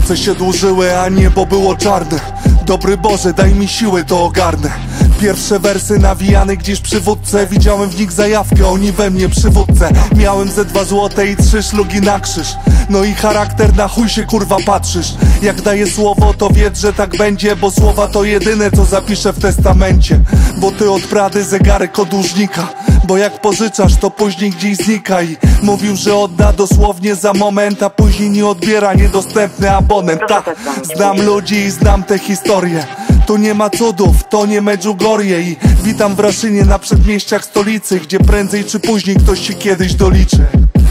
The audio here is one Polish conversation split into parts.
Noce się dłużyły, a niebo było czarne. Dobry Boże, daj mi siły, to ogarnę. Pierwsze wersy nawijane gdzieś przy wódce. Widziałem w nich zajawkę, oni we mnie przywódcę. Miałem ze 2 złote i 3 szlugi na krzyż. No i charakter, na chuj się kurwa patrzysz. Jak daję słowo, to wiedz, że tak będzie. Bo słowa to jedyne, co zapiszę w testamencie. Bo ty od Prady zegarek od dłużnika. Bo jak pożyczasz, to później gdzieś znika. I mówił, że odda dosłownie za moment, a później nie odbiera niedostępny abonent. Znam ludzi i znam te historie. Tu nie ma cudów, to nie Medjugorje. I witam w Raszynie, na przedmieściach stolicy, gdzie prędzej czy później ktoś ci kiedyś doliczy.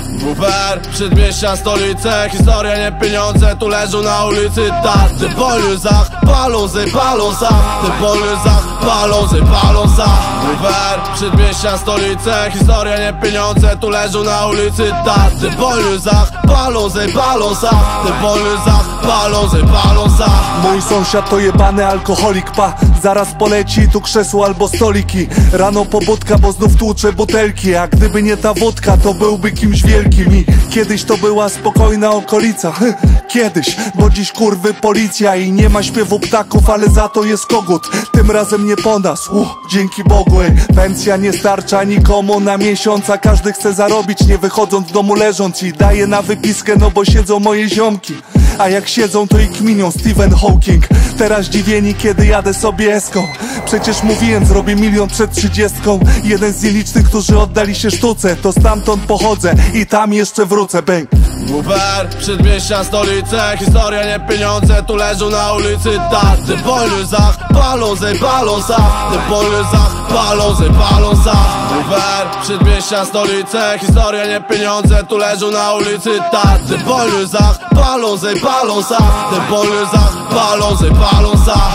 Uber, przedmieścia, stolice, historia, nie pieniądze, tu leżą na ulicy. Ty poluzach, palązy, paląza. Ty poluzach, palązy, paląza. Uber, przedmieścia, stolice, historia, nie pieniądze, tu leżą na ulicy. Ty poluzach, palązy, paląza. Ty poluzach, palązy, paląza. Mój sąsiad to jebany alkoholik, pa. Zaraz poleci tu krzesło albo stoliki. Rano pobudka, bo znów tłucze butelki. A gdyby nie ta wódka, to byłby kimś wielkim. I kiedyś to była spokojna okolica. Kiedyś, bo dziś kurwy policja. I nie ma śpiewu ptaków, ale za to jest kogut. Tym razem nie po nas, dzięki Bogu. Pensja nie starcza nikomu na miesiąc, a każdy chce zarobić, nie wychodząc z domu leżąc. I daje na wypiskę, no bo siedzą moje ziomki. A jak siedzą, to i kminią Stephen Hawking. Teraz zdziwieni, kiedy jadę sobie eską. Przecież mówiłem, zrobię 1 000 000 przed 30. Jeden z nielicznych, którzy oddali się sztuce. To stamtąd pochodzę i tam jeszcze wrócę, bang. Uber, przedmieścia, stolice, historia, nie pieniądze, tu leżą na ulicy. Ty poluzach, palązy, paląza. Ty poluzach, palązy, paląza. Uber, przedmieścia, stolice, historia, nie pieniądze, tu leżą na ulicy. Ty poluzach, palązy, paląza. Ty poluzach, palązy, paląza.